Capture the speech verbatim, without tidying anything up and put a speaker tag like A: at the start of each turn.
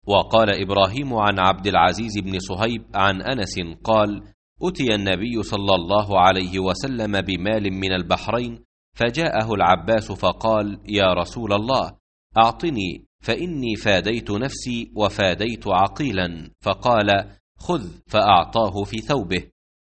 A: وقال إبراهيم عن عبد العزيز بن صهيب عن أنس قال: أتي النبي صلى الله عليه وسلم بمال من البحرين، فجاءه العباس فقال: يا رسول الله، أعطني فإني فاديت نفسي وفاديت عقيلا. فقال: خذ، فأعطاه في ثوبه.